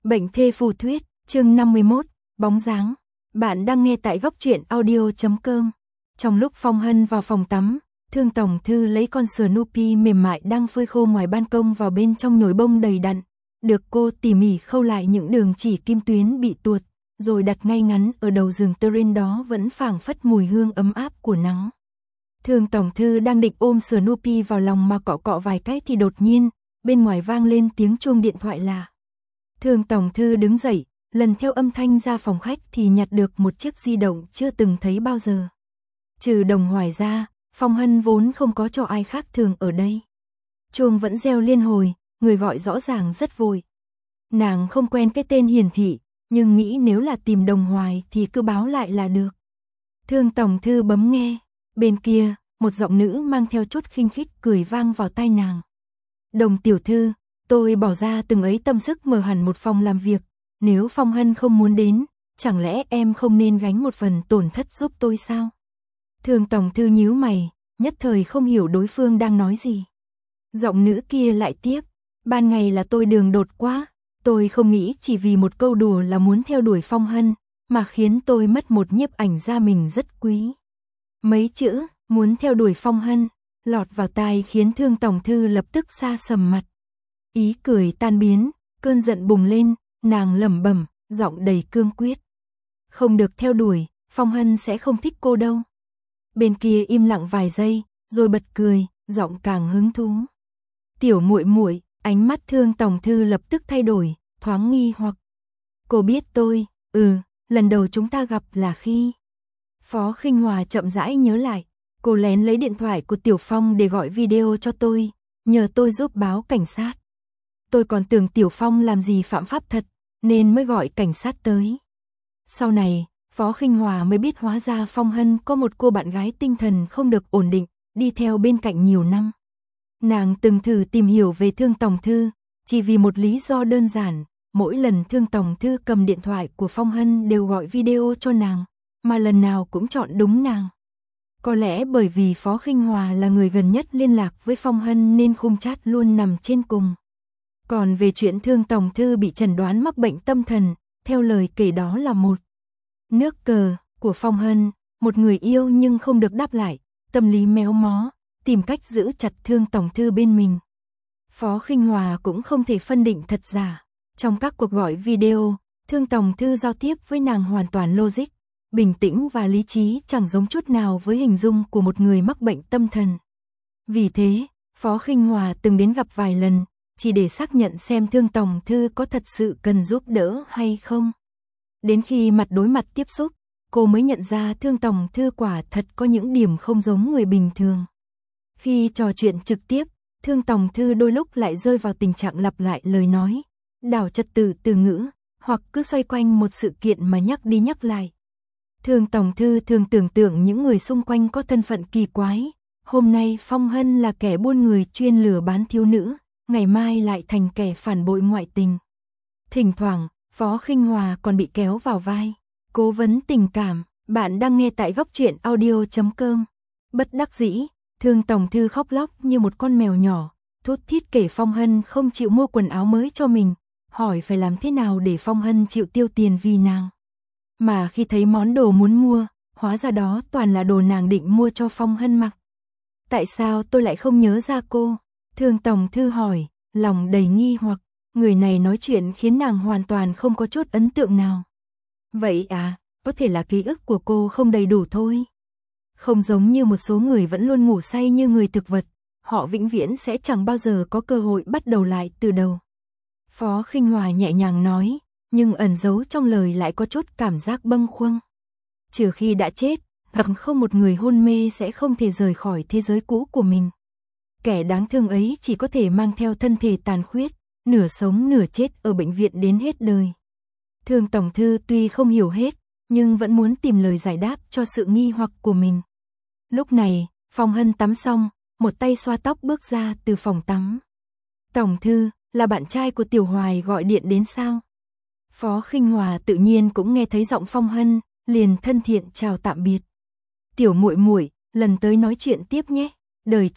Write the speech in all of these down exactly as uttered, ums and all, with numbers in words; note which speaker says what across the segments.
Speaker 1: Bệnh thê phù thuyết, chương năm mươi mốt, bóng dáng. Bạn đang nghe tại góc truyện audio chấm com. Trong lúc Phong Hân vào phòng tắm, Thương Tổng Thư lấy con Snoopy mềm mại đang phơi khô ngoài ban công vào bên trong nhồi bông đầy đặn, được cô tỉ mỉ khâu lại những đường chỉ kim tuyến bị tuột, rồi đặt ngay ngắn ở đầu giường terrain đó vẫn phảng phất mùi hương ấm áp của nắng. Thương Tổng Thư đang định ôm Snoopy vào lòng mà cọ cọ vài cái thì đột nhiên, bên ngoài vang lên tiếng chuông điện thoại lạ. Thương Tổng Thư đứng dậy, lần theo âm thanh ra phòng khách thì nhặt được một chiếc di động chưa từng thấy bao giờ. Trừ Đồng Hoài ra, Phong Hân vốn không có cho ai khác thường ở đây. Chuông vẫn reo liên hồi, người gọi rõ ràng rất vội. Nàng không quen cái tên hiển thị, nhưng nghĩ nếu là tìm Đồng Hoài thì cứ báo lại là được. Thương Tổng Thư bấm nghe, bên kia, một giọng nữ mang theo chút khinh khích cười vang vào tai nàng. Đồng tiểu thư, tôi bỏ ra từng ấy tâm sức mở hẳn một phòng làm việc, nếu Phong Hân không muốn đến, chẳng lẽ em không nên gánh một phần tổn thất giúp tôi sao? Thương Tổng Thư nhíu mày, nhất thời không hiểu đối phương đang nói gì. Giọng nữ kia lại tiếp, ban ngày là tôi đường đột quá, tôi không nghĩ chỉ vì một câu đùa là muốn theo đuổi Phong Hân, mà khiến tôi mất một nhiếp ảnh gia mình rất quý. Mấy chữ, muốn theo đuổi Phong Hân, lọt vào tai khiến Thương Tổng Thư lập tức sa sầm mặt. Ý cười tan biến, cơn giận bùng lên, nàng lẩm bẩm, giọng đầy cương quyết. Không được theo đuổi, Phong Hân sẽ không thích cô đâu. Bên kia im lặng vài giây, rồi bật cười, giọng càng hứng thú. Tiểu muội muội, ánh mắt Thương Tổng Thư lập tức thay đổi, thoáng nghi hoặc. Cô biết tôi, ừ, lần đầu chúng ta gặp là khi... Phó Khinh Hòa chậm rãi nhớ lại, cô lén lấy điện thoại của Tiểu Phong để gọi video cho tôi, nhờ tôi giúp báo cảnh sát. Tôi còn tưởng Tiểu Phong làm gì phạm pháp thật, nên mới gọi cảnh sát tới. Sau này, Phó Khinh Hòa mới biết hóa ra Phong Hân có một cô bạn gái tinh thần không được ổn định, đi theo bên cạnh nhiều năm. Nàng từng thử tìm hiểu về Thương Tổng Thư, chỉ vì một lý do đơn giản, mỗi lần Thương Tổng Thư cầm điện thoại của Phong Hân đều gọi video cho nàng, mà lần nào cũng chọn đúng nàng. Có lẽ bởi vì Phó Khinh Hòa là người gần nhất liên lạc với Phong Hân nên khung chat luôn nằm trên cùng. Còn về chuyện Thương Tổng Thư bị chẩn đoán mắc bệnh tâm thần, theo lời kể đó là một nước cờ của Phong Hân, một người yêu nhưng không được đáp lại, tâm lý méo mó, tìm cách giữ chặt Thương Tổng Thư bên mình. Phó Khinh Hòa cũng không thể phân định thật giả. Trong các cuộc gọi video, Thương Tổng Thư giao tiếp với nàng hoàn toàn logic, bình tĩnh và lý trí, chẳng giống chút nào với hình dung của một người mắc bệnh tâm thần. Vì thế, Phó Khinh Hòa từng đến gặp vài lần, chỉ để xác nhận xem Thương Tổng Thư có thật sự cần giúp đỡ hay không. Đến khi mặt đối mặt tiếp xúc, cô mới nhận ra Thương Tổng Thư quả thật có những điểm không giống người bình thường. Khi trò chuyện trực tiếp, Thương Tổng Thư đôi lúc lại rơi vào tình trạng lặp lại lời nói, đảo trật tự từ ngữ, hoặc cứ xoay quanh một sự kiện mà nhắc đi nhắc lại. Thương Tổng Thư thường tưởng tượng những người xung quanh có thân phận kỳ quái, hôm nay Phong Hân là kẻ buôn người chuyên lừa bán thiếu nữ, ngày mai lại thành kẻ phản bội ngoại tình. Thỉnh thoảng, Phó Khinh Hòa còn bị kéo vào vai, cố vấn tình cảm. Bạn đang nghe tại góc truyện audio chấm com. Bất đắc dĩ, Thương Tổng Thư khóc lóc như một con mèo nhỏ, thút thít kể Phong Hân không chịu mua quần áo mới cho mình, hỏi phải làm thế nào để Phong Hân chịu tiêu tiền vì nàng. Mà khi thấy món đồ muốn mua, hóa ra đó toàn là đồ nàng định mua cho Phong Hân mặc. Tại sao tôi lại không nhớ ra cô? Thương Tổng Thư hỏi, lòng đầy nghi hoặc. Người này nói chuyện khiến nàng hoàn toàn không có chút ấn tượng nào. Vậy à, có thể là ký ức của cô không đầy đủ thôi. Không giống như một số người vẫn luôn ngủ say như người thực vật, họ vĩnh viễn sẽ chẳng bao giờ có cơ hội bắt đầu lại từ đầu. Phó Khinh Hòa nhẹ nhàng nói, nhưng ẩn giấu trong lời lại có chút cảm giác bâng khuâng. Trừ khi đã chết, hoặc không một người hôn mê sẽ không thể rời khỏi thế giới cũ của mình. Kẻ đáng thương ấy chỉ có thể mang theo thân thể tàn khuyết, nửa sống nửa chết ở bệnh viện đến hết đời. Thương Tổng Thư tuy không hiểu hết, nhưng vẫn muốn tìm lời giải đáp cho sự nghi hoặc của mình. Lúc này, Phong Hân tắm xong, một tay xoa tóc bước ra từ phòng tắm. Tổng Thư, là bạn trai của Tiểu Hoài gọi điện đến sao? Phó Khinh Hòa tự nhiên cũng nghe thấy giọng Phong Hân, liền thân thiện chào tạm biệt. Tiểu muội muội, lần tới nói chuyện tiếp nhé. Đời trước,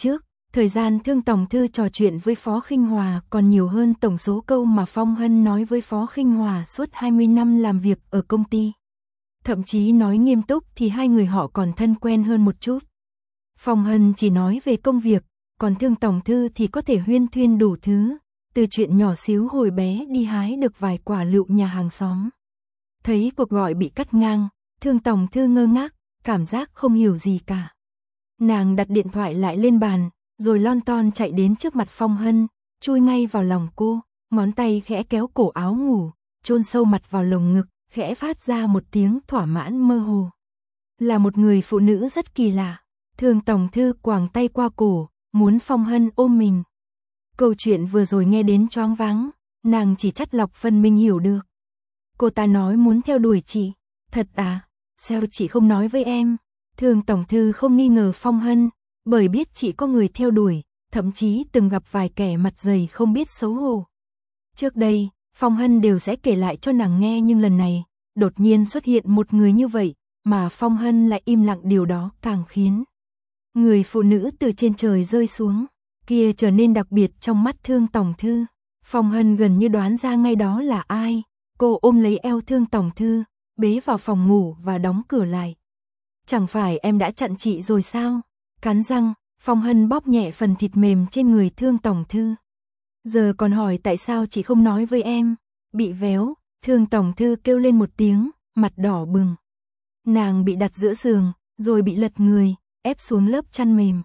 Speaker 1: Thời gian Thương Tòng Thư trò chuyện với Phó Khinh Hòa còn nhiều hơn tổng số câu mà Phong Hân nói với Phó Khinh Hòa suốt hai mươi năm làm việc ở công ty. Thậm chí nói nghiêm túc thì hai người họ còn thân quen hơn một chút. Phong Hân chỉ nói về công việc, còn Thương Tòng Thư thì có thể huyên thuyên đủ thứ, từ chuyện nhỏ xíu hồi bé đi hái được vài quả lựu nhà hàng xóm. Thấy cuộc gọi bị cắt ngang, Thương Tòng Thư ngơ ngác, cảm giác không hiểu gì cả. Nàng đặt điện thoại lại lên bàn, rồi lon ton chạy đến trước mặt Phong Hân, chui ngay vào lòng cô, ngón tay khẽ kéo cổ áo ngủ, chôn sâu mặt vào lồng ngực, khẽ phát ra một tiếng thỏa mãn mơ hồ. Là một người phụ nữ rất kỳ lạ. Thương Tòng Thư quàng tay qua cổ, muốn Phong Hân ôm mình. Câu chuyện vừa rồi nghe đến choáng váng, nàng chỉ chắt lọc phần mình hiểu được. Cô ta nói muốn theo đuổi chị. Thật à? Sao chị không nói với em? Thương Tòng Thư không nghi ngờ Phong Hân, bởi biết chị có người theo đuổi, thậm chí từng gặp vài kẻ mặt dày không biết xấu hổ. Trước đây, Phong Hân đều sẽ kể lại cho nàng nghe, nhưng lần này, đột nhiên xuất hiện một người như vậy, mà Phong Hân lại im lặng, điều đó càng khiến người phụ nữ từ trên trời rơi xuống kia trở nên đặc biệt trong mắt Thương Tòng Thư. Phong Hân gần như đoán ra ngay đó là ai. Cô ôm lấy eo Thương Tòng Thư, bế vào phòng ngủ và đóng cửa lại. Chẳng phải em đã chặn chị rồi sao? Cắn răng, Phong Hân bóp nhẹ phần thịt mềm trên người Thương Tòng Thư. Giờ còn hỏi tại sao chị không nói với em? Bị véo, Thương Tòng Thư kêu lên một tiếng, mặt đỏ bừng. Nàng bị đặt giữa giường, rồi bị lật người, ép xuống lớp chăn mềm.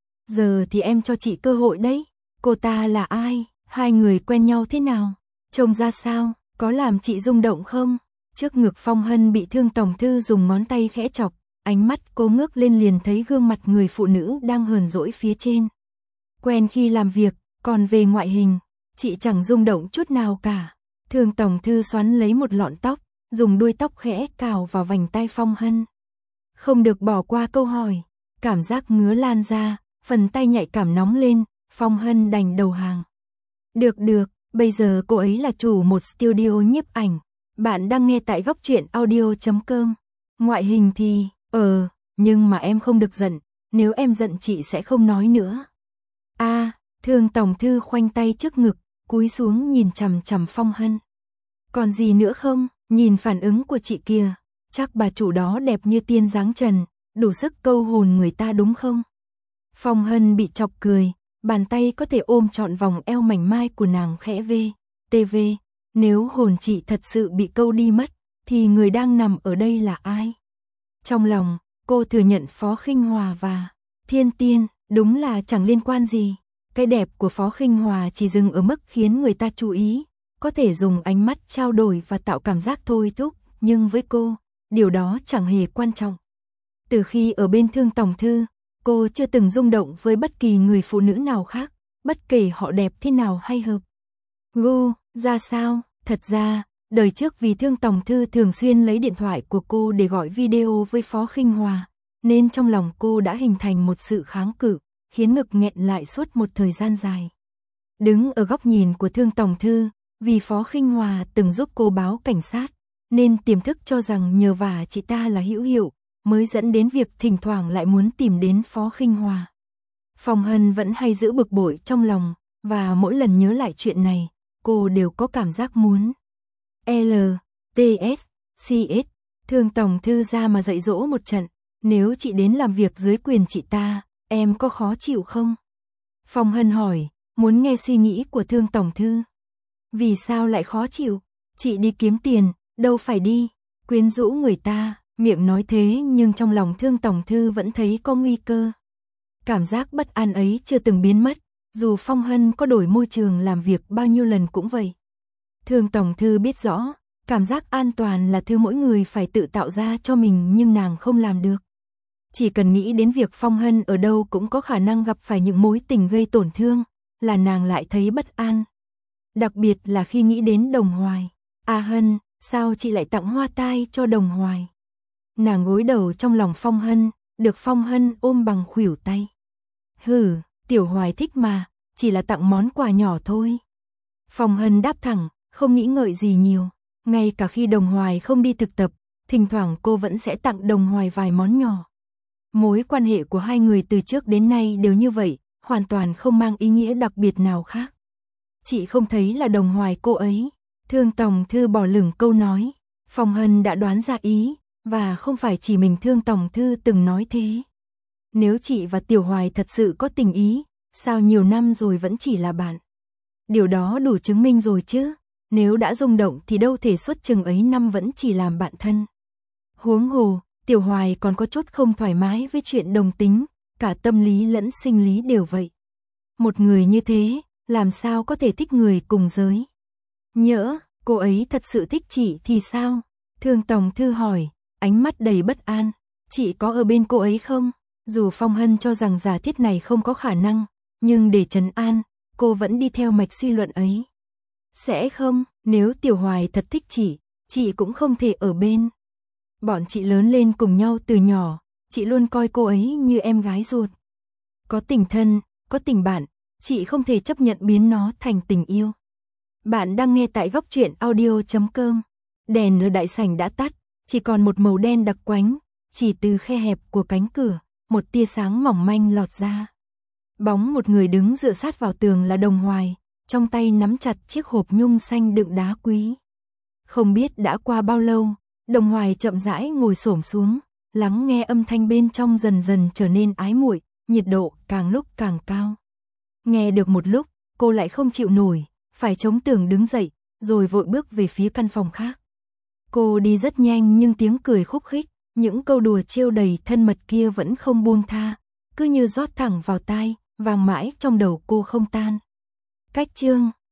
Speaker 1: Giờ thì em cho chị cơ hội đấy. Cô ta là ai? Hai người quen nhau thế nào? Trông ra sao? Có làm chị rung động không? Trước ngực Phong Hân bị Thương Tòng Thư dùng ngón tay khẽ chọc, ánh mắt cô ngước lên liền thấy gương mặt người phụ nữ đang hờn dỗi phía trên. Quen khi làm việc, còn về ngoại hình, chị chẳng rung động chút nào cả. Thương Tòng Thư xoắn lấy một lọn tóc, dùng đuôi tóc khẽ cào vào vành tai Phong Hân. Không được bỏ qua câu hỏi, cảm giác ngứa lan ra, phần tay nhạy cảm nóng lên, Phong Hân đành đầu hàng. Được được, bây giờ cô ấy là chủ một studio nhiếp ảnh. Bạn đang nghe tại góc truyện audio chấm com. Ngoại hình thì, ờ, nhưng mà em không được giận, nếu em giận chị sẽ không nói nữa. A, à, Thương Tòng Thư khoanh tay trước ngực, cúi xuống nhìn chằm chằm Phong Hân. Còn gì nữa không? Nhìn phản ứng của chị kìa, chắc bà chủ đó đẹp như tiên dáng trần, đủ sức câu hồn người ta đúng không? Phong Hân bị chọc cười, bàn tay có thể ôm trọn vòng eo mảnh mai của nàng khẽ vê, tê vê. Nếu hồn chị thật sự bị câu đi mất, thì người đang nằm ở đây là ai? Trong lòng, cô thừa nhận Phó Khinh Hòa và Thiên Tiên, đúng là chẳng liên quan gì. Cái đẹp của Phó Khinh Hòa chỉ dừng ở mức khiến người ta chú ý, có thể dùng ánh mắt trao đổi và tạo cảm giác thôi thúc, nhưng với cô, điều đó chẳng hề quan trọng. Từ khi ở bên Thương Tòng Thư, cô chưa từng rung động với bất kỳ người phụ nữ nào khác, bất kể họ đẹp thế nào hay hợp gu ra sao. Thật ra, đời trước vì Thương Tòng Thư thường xuyên lấy điện thoại của cô để gọi video với Phó Khinh Hòa, nên trong lòng cô đã hình thành một sự kháng cự, khiến ngực nghẹn lại suốt một thời gian dài. Đứng ở góc nhìn của Thương Tòng Thư, vì Phó Khinh Hòa từng giúp cô báo cảnh sát, nên tiềm thức cho rằng nhờ vả chị ta là hữu hiệu, mới dẫn đến việc thỉnh thoảng lại muốn tìm đến Phó Khinh Hòa. Phong Hân vẫn hay giữ bực bội trong lòng, và mỗi lần nhớ lại chuyện này, cô đều có cảm giác muốn L, T, S, C, S, Thương Tòng Thư ra mà dạy dỗ một trận. Nếu chị đến làm việc dưới quyền chị ta, em có khó chịu không? Phong Hân hỏi, muốn nghe suy nghĩ của Thương Tòng Thư. Vì sao lại khó chịu? Chị đi kiếm tiền, đâu phải đi quyến rũ người ta. Miệng nói thế nhưng trong lòng Thương Tòng Thư vẫn thấy có nguy cơ. Cảm giác bất an ấy chưa từng biến mất, dù Phong Hân có đổi môi trường làm việc bao nhiêu lần cũng vậy. Thương Tòng Thư biết rõ, cảm giác an toàn là thứ mỗi người phải tự tạo ra cho mình, nhưng nàng không làm được. Chỉ cần nghĩ đến việc Phong Hân ở đâu cũng có khả năng gặp phải những mối tình gây tổn thương, là nàng lại thấy bất an. Đặc biệt là khi nghĩ đến Đồng Hoài. A Hân, sao chị lại tặng hoa tai cho Đồng Hoài? Nàng gối đầu trong lòng Phong Hân, được Phong Hân ôm bằng khuỷu tay. Hừ, Tiểu Hoài thích mà, chỉ là tặng món quà nhỏ thôi. Phong Hân đáp thẳng, không nghĩ ngợi gì nhiều. Ngay cả khi Đồng Hoài không đi thực tập, thỉnh thoảng cô vẫn sẽ tặng Đồng Hoài vài món nhỏ. Mối quan hệ của hai người từ trước đến nay đều như vậy, hoàn toàn không mang ý nghĩa đặc biệt nào khác. Chị không thấy là Đồng Hoài cô ấy. Thương Tòng Thư bỏ lửng câu nói. Phong Hân đã đoán ra ý, và không phải chỉ mình Thương Tòng Thư từng nói thế. Nếu chị và Tiểu Hoài thật sự có tình ý, sao nhiều năm rồi vẫn chỉ là bạn? Điều đó đủ chứng minh rồi chứ. Nếu đã rung động thì đâu thể suốt chừng ấy năm vẫn chỉ làm bạn thân. Huống hồ, Tiểu Hoài còn có chút không thoải mái với chuyện đồng tính, cả tâm lý lẫn sinh lý đều vậy. Một người như thế, làm sao có thể thích người cùng giới? Nhỡ, cô ấy thật sự thích chị thì sao? Thương Tòng Thư hỏi, ánh mắt đầy bất an. Chị có ở bên cô ấy không? Dù Phong Hân cho rằng giả thiết này không có khả năng, nhưng để trấn an, cô vẫn đi theo mạch suy luận ấy. Sẽ không, nếu Tiểu Hoài thật thích chị, chị cũng không thể ở bên. Bọn chị lớn lên cùng nhau từ nhỏ, chị luôn coi cô ấy như em gái ruột. Có tình thân, có tình bạn, chị không thể chấp nhận biến nó thành tình yêu. Bạn đang nghe tại góc truyện audio chấm com. Đèn ở đại sảnh đã tắt, chỉ còn một màu đen đặc quánh, chỉ từ khe hẹp của cánh cửa, một tia sáng mỏng manh lọt ra. Bóng một người đứng dựa sát vào tường là Đồng Hoài, trong tay nắm chặt chiếc hộp nhung xanh đựng đá quý. Không biết đã qua bao lâu, Đồng Hoài chậm rãi ngồi xổm xuống, lắng nghe âm thanh bên trong dần dần trở nên ái muội, nhiệt độ càng lúc càng cao. Nghe được một lúc, cô lại không chịu nổi, phải chống tường đứng dậy, rồi vội bước về phía căn phòng khác. Cô đi rất nhanh nhưng tiếng cười khúc khích, những câu đùa trêu đầy thân mật kia vẫn không buông tha, cứ như rót thẳng vào tai, vang mãi trong đầu cô không tan. Cách chương